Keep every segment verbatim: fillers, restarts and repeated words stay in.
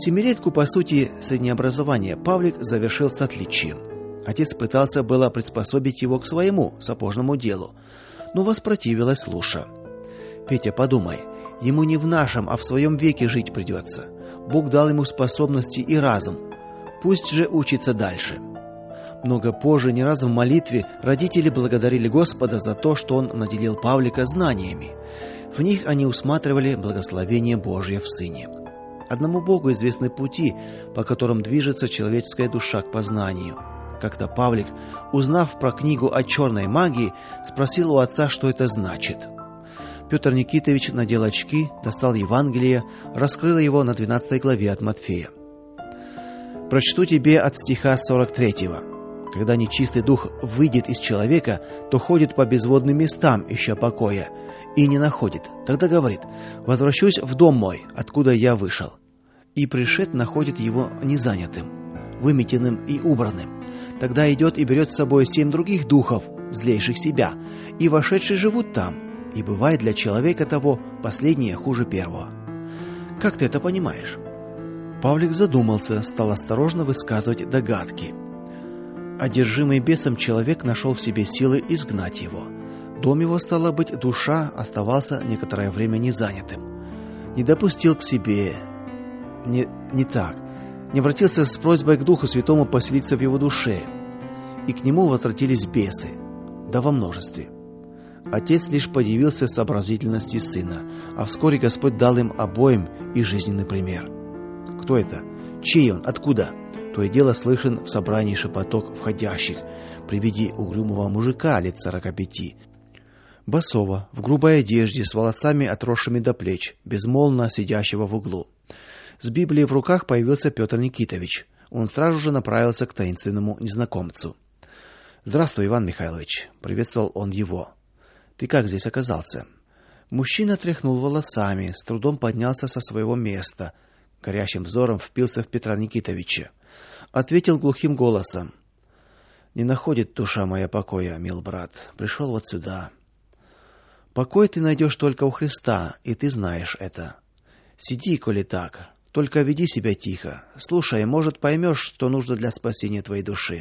Семилетку, по сути, среднеобразования Павлик завершил с отличием. Отец пытался было приспособить его к своему сапожному делу, но воспротивилась Луша. «Петя, подумай, ему не в нашем, а в своем веке жить придется. Бог дал ему способности и разум. Пусть же учится дальше». Много позже, не раз в молитве, родители благодарили Господа за то, что Он наделил Павлика знаниями. В них они усматривали благословение Божье в сыне. Одному Богу известны пути, по которым движется человеческая душа к познанию. Как-то Павлик, узнав про книгу о черной магии, спросил у отца, что это значит. Петр Никитович надел очки, достал Евангелие, раскрыл его на двенадцатой главе от Матфея. «Прочту тебе от стиха сорок третьего. Когда нечистый дух выйдет из человека, то ходит по безводным местам, ища покоя, и не находит. Тогда говорит: возвращусь в дом мой, откуда я вышел. И пришед находит его незанятым, выметенным и убранным. Тогда идет и берет с собой семь других духов, злейших себя, и вошедшие живут там. И бывает для человека того последнее хуже первого». Как ты это понимаешь? Павлик задумался, стал осторожно высказывать догадки. Одержимый бесом человек нашел в себе силы изгнать его. Дом его, стало быть, душа, оставался некоторое время незанятым. Не допустил к себе... Не, не так. Не обратился с просьбой к Духу Святому поселиться в его душе. И к нему возвратились бесы. Да во множестве. Отец лишь подивился сообразительности сына, а вскоре Господь дал им обоим и жизненный пример. Кто это? Чей он? Откуда? То и дело слышен в собрании шепоток входящих при виде угрюмого мужика лет сорока пяти. Босого, в грубой одежде, с волосами отросшими до плеч, безмолвно сидящего в углу. С Библией в руках появился Петр Никитович. Он сразу же направился к таинственному незнакомцу. «Здравствуй, Иван Михайлович», — приветствовал он его. «Ты как здесь оказался?» Мужчина тряхнул волосами, с трудом поднялся со своего места, горящим взором впился в Петра Никитовича. Ответил глухим голосом: «Не находит душа моя покоя, мил брат. Пришел вот сюда. Покой ты найдешь только у Христа, и ты знаешь это. Сиди, коли так, только веди себя тихо. Слушай, может, поймешь, что нужно для спасения твоей души».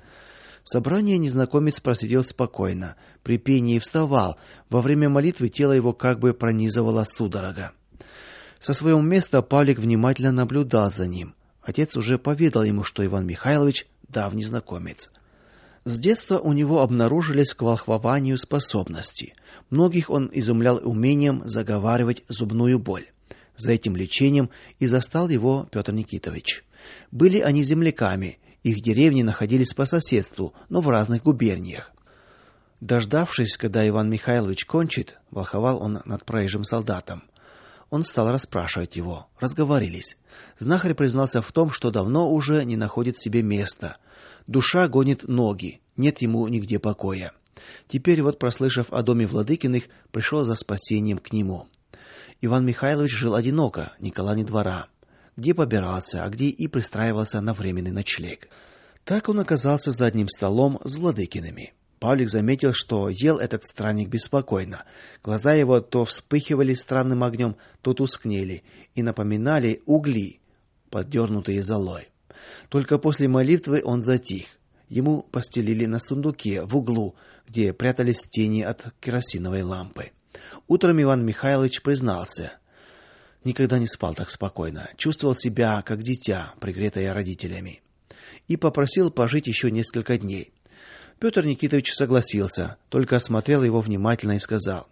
В собрании незнакомец просидел спокойно, при пении вставал, во время молитвы тело его как бы пронизывало судорога. Со своего места Павлик внимательно наблюдал за ним. Отец уже поведал ему, что Иван Михайлович давний знакомец. С детства у него обнаружились к волхвованию способности. Многих он изумлял умением заговаривать зубную боль. За этим лечением и застал его Петр Никитович. Были они земляками, их деревни находились по соседству, но в разных губерниях. Дождавшись, когда Иван Михайлович кончит, волховал он над проезжим солдатом. Он стал расспрашивать его. Разговорились. Знахарь признался в том, что давно уже не находит себе места. Душа гонит ноги, нет ему нигде покоя. Теперь вот, прослышав о доме Владыкиных, пришел за спасением к нему. Иван Михайлович жил одиноко, ни кола ни двора. Где побирался, а где и пристраивался на временный ночлег. Так он оказался за одним столом с Владыкиными. Павлик заметил, что ел этот странник беспокойно. Глаза его то вспыхивали странным огнем, то тускнели и напоминали угли, поддернутые золой. Только после молитвы он затих. Ему постелили на сундуке в углу, где прятались тени от керосиновой лампы. Утром Иван Михайлович признался: никогда не спал так спокойно, чувствовал себя как дитя, пригретое родителями, и попросил пожить еще несколько дней. Петр Никитович согласился, только осмотрел его внимательно и сказал: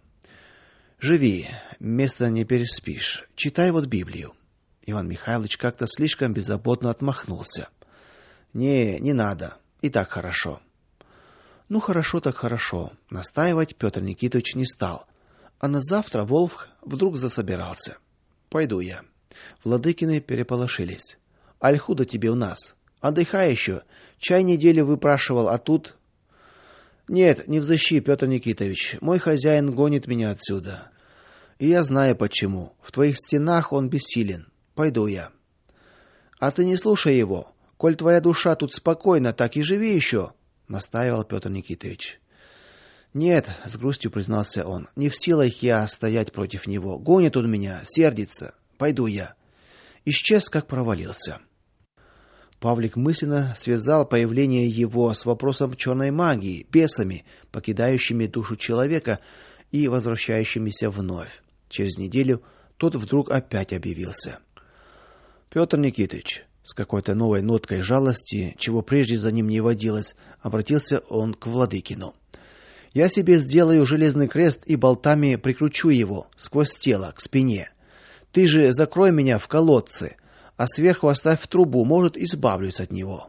«Живи, место не переспишь, читай вот Библию». Иван Михайлович как-то слишком беззаботно отмахнулся. «Не, не надо, и так хорошо». Ну, хорошо так хорошо, настаивать Петр Никитович не стал. А на завтра Волх вдруг засобирался. «Пойду я». Владыкины переполошились. «Аль худо тебе у нас? Отдыхай еще. Чай неделю выпрашивал, а тут...» «Нет, не взыщи, Петр Никитович. Мой хозяин гонит меня отсюда. И я знаю почему. В твоих стенах он бессилен. Пойду я». «А ты не слушай его. Коль твоя душа тут спокойна, так и живи еще», — настаивал Петр Никитович. «Нет», — с грустью признался он, — «не в силах я стоять против него. Гонит он меня, сердится. Пойду я». исчез, как провалился. Павлик мысленно связал появление его с вопросом черной магии, бесами, покидающими душу человека и возвращающимися вновь. Через неделю тот вдруг опять объявился. Петр Никитич, с какой-то новой ноткой жалости, чего прежде за ним не водилось, обратился он к Владыкину. Я себе сделаю железный крест и болтами прикручу его сквозь тело к спине. Ты же закрой меня в колодце, а сверху оставь трубу, может, избавлюсь от него.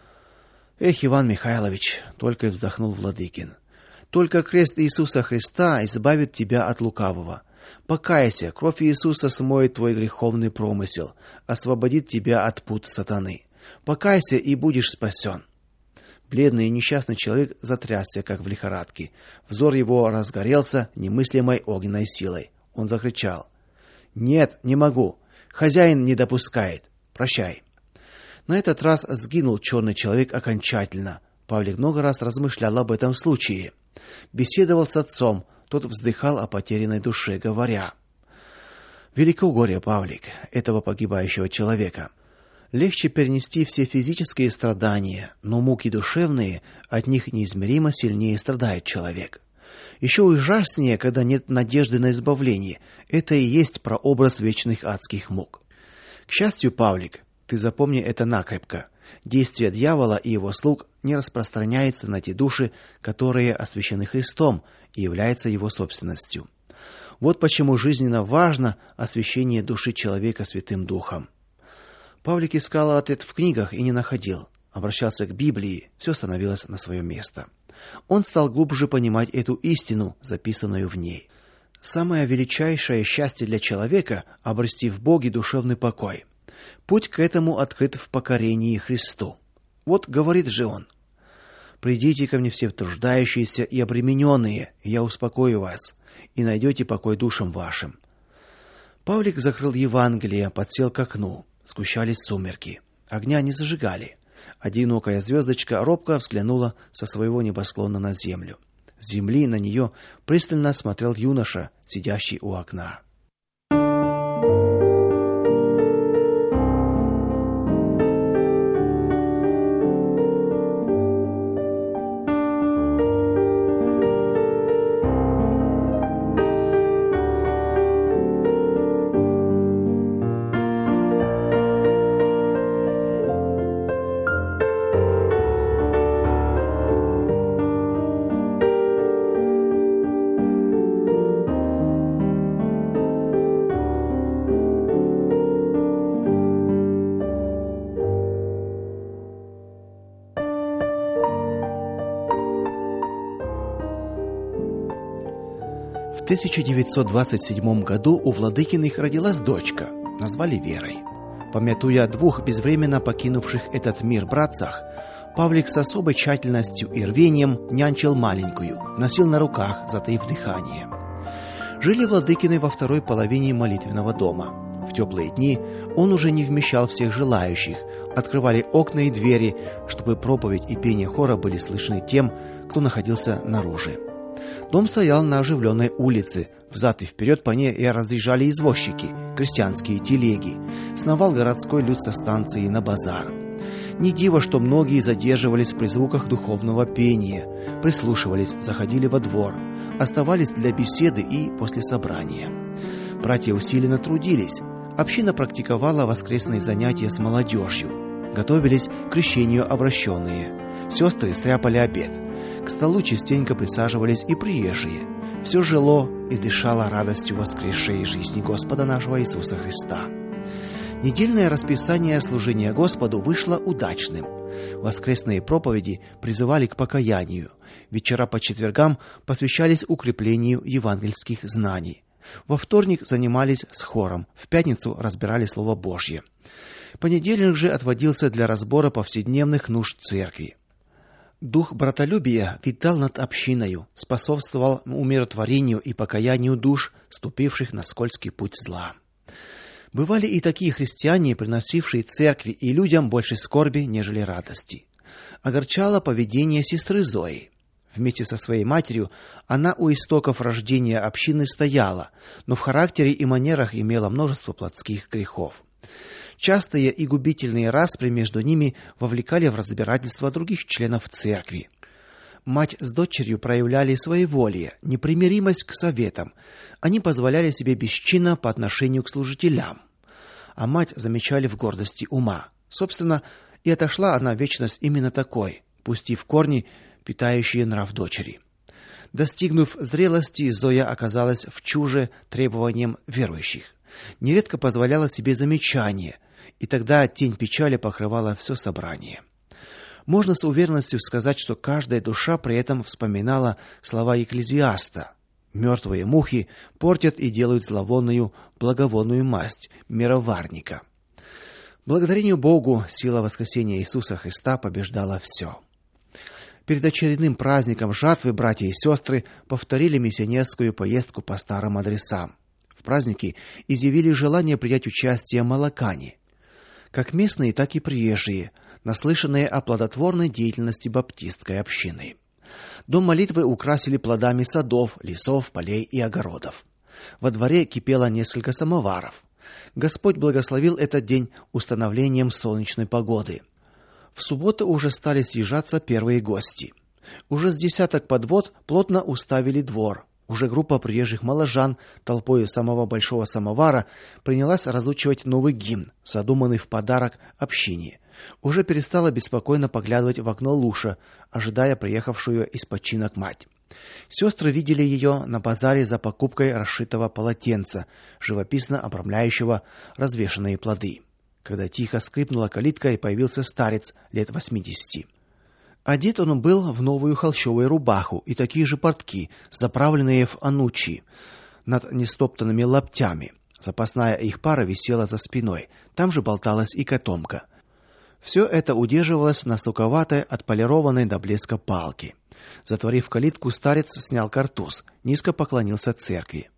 Эх, Иван Михайлович, только и вздохнул Владыкин. Только крест Иисуса Христа избавит тебя от лукавого. Покайся, кровь Иисуса смоет твой греховный промысел, освободит тебя от пут сатаны. Покайся, и будешь спасен. Бледный и несчастный человек затрясся, как в лихорадке. Взор его разгорелся немыслимой огненной силой. Он закричал: "Нет, не могу. Хозяин не допускает. Прощай". На этот раз сгинул черный человек окончательно. Павлик много раз размышлял об этом случае. Беседовал с отцом, тот вздыхал о потерянной душе, говоря: "Велико горе, Павлик, этого погибающего человека. Легче перенести все физические страдания, но муки душевные, от них неизмеримо сильнее страдает человек. Еще ужаснее, когда нет надежды на избавление. Это и есть прообраз вечных адских мук. К счастью, Павлик, ты запомни это накрепко. Действие дьявола и его слуг не распространяется на те души, которые освящены Христом и являются его собственностью. Вот почему жизненно важно освящение души человека Святым Духом". Павлик искал ответ в книгах и не находил. Обращался к Библии, все становилось на свое место. Он стал глубже понимать эту истину, записанную в ней. Самое величайшее счастье для человека — обрести в Боге душевный покой. Путь к этому открыт в покорении Христу. Вот говорит же он: "Придите ко мне все труждающиеся и обремененные, и я успокою вас, и найдете покой душам вашим". Павлик закрыл Евангелие, подсел к окну. Сгущались сумерки. Огня не зажигали. Одинокая звездочка робко взглянула со своего небосклона на землю. С земли на нее пристально смотрел юноша, сидящий у окна. В тысяча девятьсот двадцать седьмом году у Владыкиных родилась дочка, назвали Верой. Помятуя о двух безвременно покинувших этот мир братцах, Павлик с особой тщательностью и рвением нянчил маленькую, носил на руках, затаив дыхание. Жили Владыкины во второй половине молитвенного дома. В теплые дни он уже не вмещал всех желающих, открывали окна и двери, чтобы проповедь и пение хора были слышны тем, кто находился наружу. Дом стоял на оживленной улице. Взад и вперед по ней и разъезжали извозчики, крестьянские телеги. Сновал городской люд со станции на базар. Не диво, что многие задерживались при звуках духовного пения, прислушивались, заходили во двор, оставались для беседы и после собрания. Братья усиленно трудились. Община практиковала воскресные занятия с молодежью. Готовились к крещению обращенные. Сестры стряпали обед. К столу частенько присаживались и приезжие. Все жило и дышало радостью воскресшей жизни Господа нашего Иисуса Христа. Недельное расписание служения Господу вышло удачным. Воскресные проповеди призывали к покаянию. Вечера по четвергам посвящались укреплению евангельских знаний. Во вторник занимались с хором, в пятницу разбирали Слово Божье. Понедельник же отводился для разбора повседневных нужд церкви. Дух братолюбия витал над общиною, способствовал умиротворению и покаянию душ, ступивших на скользкий путь зла. Бывали и такие христиане, приносившие церкви и людям больше скорби, нежели радости. Огорчало поведение сестры Зои. Вместе со своей матерью она у истоков рождения общины стояла, но в характере и манерах имела множество плотских грехов. Частые и губительные распри между ними вовлекали в разбирательство других членов церкви. Мать с дочерью проявляли своеволие, непримиримость к советам. Они позволяли себе бесчинно по отношению к служителям. А мать замечали в гордости ума. Собственно, и отошла она в вечность именно такой, пустив корни, питающие нрав дочери. Достигнув зрелости, Зоя оказалась в чуже требованиям верующих. Нередко позволяла себе замечания, и тогда тень печали покрывала все собрание. Можно с уверенностью сказать, что каждая душа при этом вспоминала слова Екклезиаста: «Мертвые мухи портят и делают зловонную благовонную масть мироварника». Благодарению Богу, сила воскресения Иисуса Христа побеждала все. Перед очередным праздником жатвы братья и сестры повторили миссионерскую поездку по старым адресам. В празднике изъявили желание принять участие молокане, как местные, так и приезжие, наслышанные о плодотворной деятельности баптистской общины. Дом молитвы украсили плодами садов, лесов, полей и огородов. Во дворе кипело несколько самоваров. Господь благословил этот день установлением солнечной погоды. В субботу уже стали съезжаться первые гости. Уже с десяток подвод плотно уставили двор. Уже группа приезжих моложан толпой самого большого самовара принялась разучивать новый гимн, задуманный в подарок общине. Уже перестала беспокойно поглядывать в окно Луша, ожидая приехавшую из починок мать. Сестры видели ее на базаре за покупкой расшитого полотенца, живописно обрамляющего развешанные плоды, когда тихо скрипнула калитка и появился старец лет восьмидесяти. Одет он был в новую холщовую рубаху и такие же портки, заправленные в анучи над нестоптанными лаптями. Запасная их пара висела за спиной. Там же болталась и котомка. Все это удерживалось на суковатой, отполированной до блеска палке. Затворив калитку, старец снял картуз, низко поклонился церкви.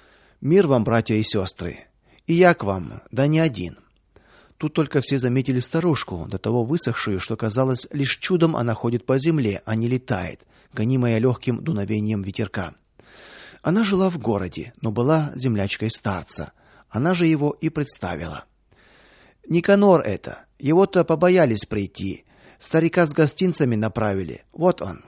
Мир вам, братья и сестры. И я к вам, да не один. Тут только все заметили старушку, до того высохшую, что казалось, лишь чудом она ходит по земле, а не летает, гонимая легким дуновением ветерка. Она жила в городе, но была землячкой старца. Она же его и представила. Никанор это. Его-то побоялись прийти. Старика с гостинцами направили. Вот он.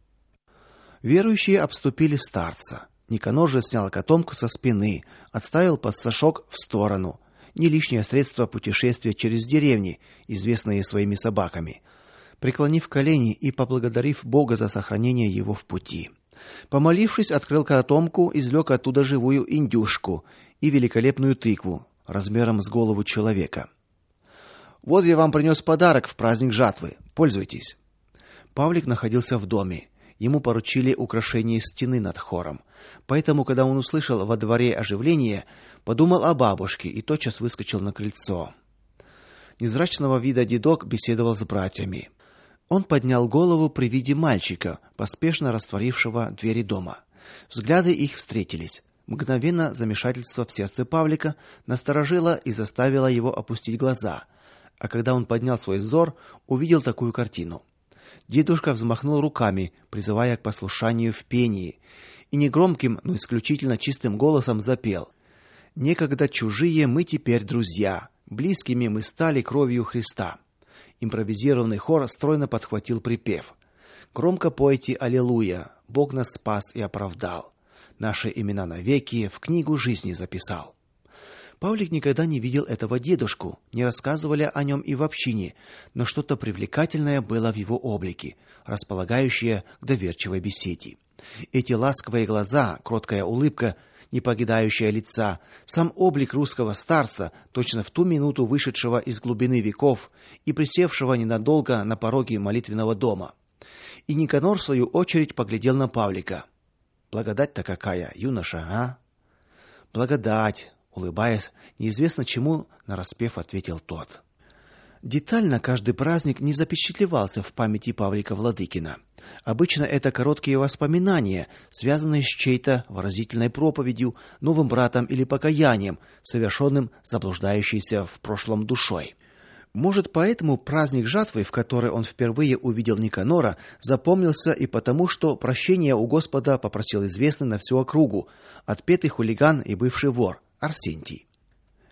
Верующие обступили старца. Никанор же снял котомку со спины, отставил подсошок в сторону. Не лишнее средство путешествия через деревни, известные своими собаками. Преклонив колени и поблагодарив Бога за сохранение его в пути. Помолившись, открыл котомку, извлек оттуда живую индюшку и великолепную тыкву размером с голову человека. Вот я вам принес подарок в праздник жатвы. Пользуйтесь. Павлик находился в доме. Ему поручили украшение стены над хором. Поэтому, когда он услышал во дворе оживление, подумал о бабушке и тотчас выскочил на крыльцо. Незрачного вида дедок беседовал с братьями. Он поднял голову при виде мальчика, поспешно растворившего двери дома. Взгляды их встретились. Мгновенно замешательство в сердце Павлика насторожило и заставило его опустить глаза. А когда он поднял свой взор, увидел такую картину. Дедушка взмахнул руками, призывая к послушанию в пении, и негромким, но исключительно чистым голосом запел: «Некогда чужие, мы теперь друзья, близкими мы стали кровью Христа». Импровизированный хор стройно подхватил припев: «Громко пойте аллилуйя, Бог нас спас и оправдал, наши имена навеки в книгу жизни записал». Павлик никогда не видел этого дедушку, не рассказывали о нем и в общине, но что-то привлекательное было в его облике, располагающее к доверчивой беседе. Эти ласковые глаза, кроткая улыбка, не покидающая лица, сам облик русского старца, точно в ту минуту вышедшего из глубины веков и присевшего ненадолго на пороге молитвенного дома. И Никанор в свою очередь поглядел на Павлика. Благодать-то какая, юноша, а? Благодать, улыбаясь, неизвестно чему нараспев ответил тот. Детально каждый праздник не запечатлевался в памяти Павлика Владыкина. Обычно это короткие воспоминания, связанные с чьей-то выразительной проповедью, новым братом или покаянием, совершенным заблуждающейся в прошлом душой. Может, поэтому праздник жатвы, в который он впервые увидел Никанора, запомнился и потому, что прощения у Господа попросил известный на всю округу, отпетый хулиган и бывший вор Арсентий.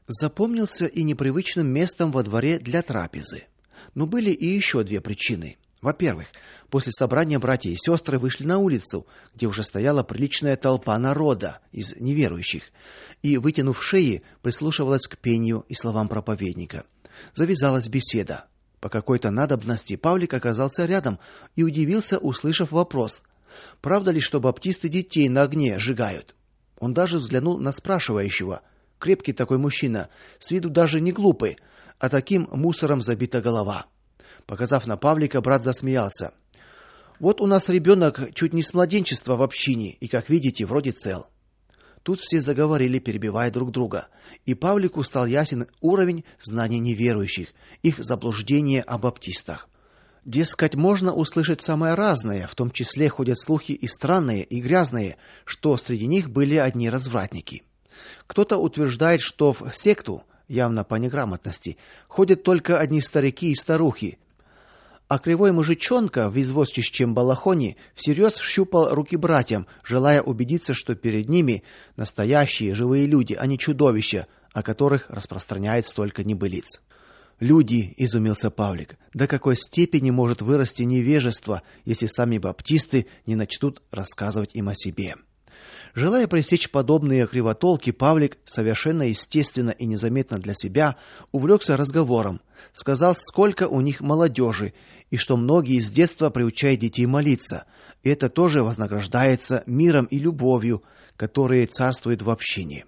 Запомнился и непривычным местом во дворе для трапезы. Но были и еще две причины. Во-первых, после собрания братья и сестры вышли на улицу, где уже стояла приличная толпа народа из неверующих, и, вытянув шеи, прислушивалась к пению и словам проповедника. Завязалась беседа. По какой-то надобности Павлик оказался рядом и удивился, услышав вопрос: правда ли, что баптисты детей на огне сжигают? Он даже взглянул на спрашивающего. Крепкий такой мужчина, с виду даже не глупый, а таким мусором забита голова. Показав на Павлика, брат засмеялся. Вот у нас ребенок чуть не с младенчества в общине, и, как видите, вроде цел. Тут все заговорили, перебивая друг друга, и Павлику стал ясен уровень знаний неверующих, их заблуждение о баптистах. Дескать, можно услышать самое разное, в том числе ходят слухи и странные, и грязные, что среди них были одни развратники. Кто-то утверждает, что в секту, явно по неграмотности, ходят только одни старики и старухи, а кривой мужичонка в извозчичьем балахоне всерьез щупал руки братьям, желая убедиться, что перед ними настоящие живые люди, а не чудовища, о которых распространяет столько небылиц. Люди, изумился Павлик. До какой степени может вырасти невежество, если сами баптисты не начнут рассказывать им о себе? Желая пресечь подобные кривотолки, Павлик совершенно естественно и незаметно для себя увлекся разговором, сказал, сколько у них молодежи, и что многие с детства приучают детей молиться. И это тоже вознаграждается миром и любовью, которые царствуют в общине.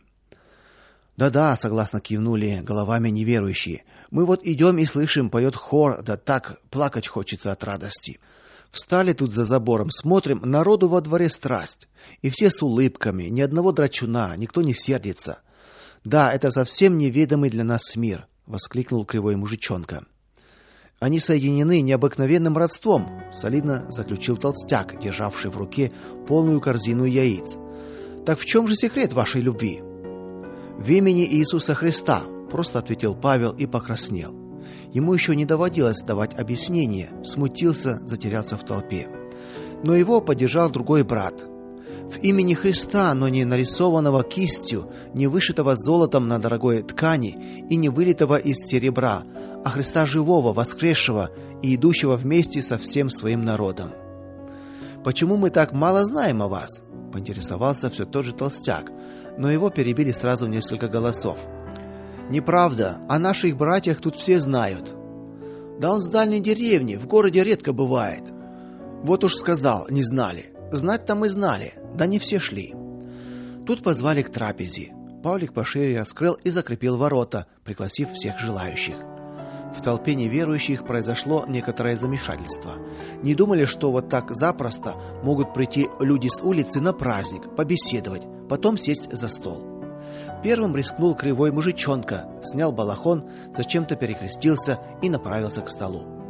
Да-да, согласно кивнули головами неверующие. Мы вот идем и слышим, поет хор, да так плакать хочется от радости. Встали тут за забором, смотрим, народу во дворе страсть, и все с улыбками, ни одного драчуна, никто не сердится. Да, это совсем неведомый для нас мир, воскликнул кривой мужичонка. Они соединены необыкновенным родством, солидно заключил толстяк, державший в руке полную корзину яиц. Так в чем же секрет вашей любви? В имени Иисуса Христа, просто ответил Павел и покраснел. Ему еще не доводилось давать объяснения, смутился, затерялся в толпе. Но его поддержал другой брат. В имени Христа, но не нарисованного кистью, не вышитого золотом на дорогой ткани и не вылитого из серебра, а Христа живого, воскресшего и идущего вместе со всем своим народом. Почему мы так мало знаем о вас? Поинтересовался все тот же толстяк, но его перебили сразу несколько голосов. Неправда, о наших братьях тут все знают. Да он с дальней деревни, в городе редко бывает. Вот уж сказал, не знали. Знать-то мы знали, да не все шли. Тут позвали к трапезе. Павлик пошире раскрыл и закрепил ворота, пригласив всех желающих. В толпе неверующих произошло некоторое замешательство. Не думали, что вот так запросто могут прийти люди с улицы на праздник, побеседовать, потом сесть за стол. Первым рискнул кривой мужичонка, снял балахон, зачем-то перекрестился и направился к столу.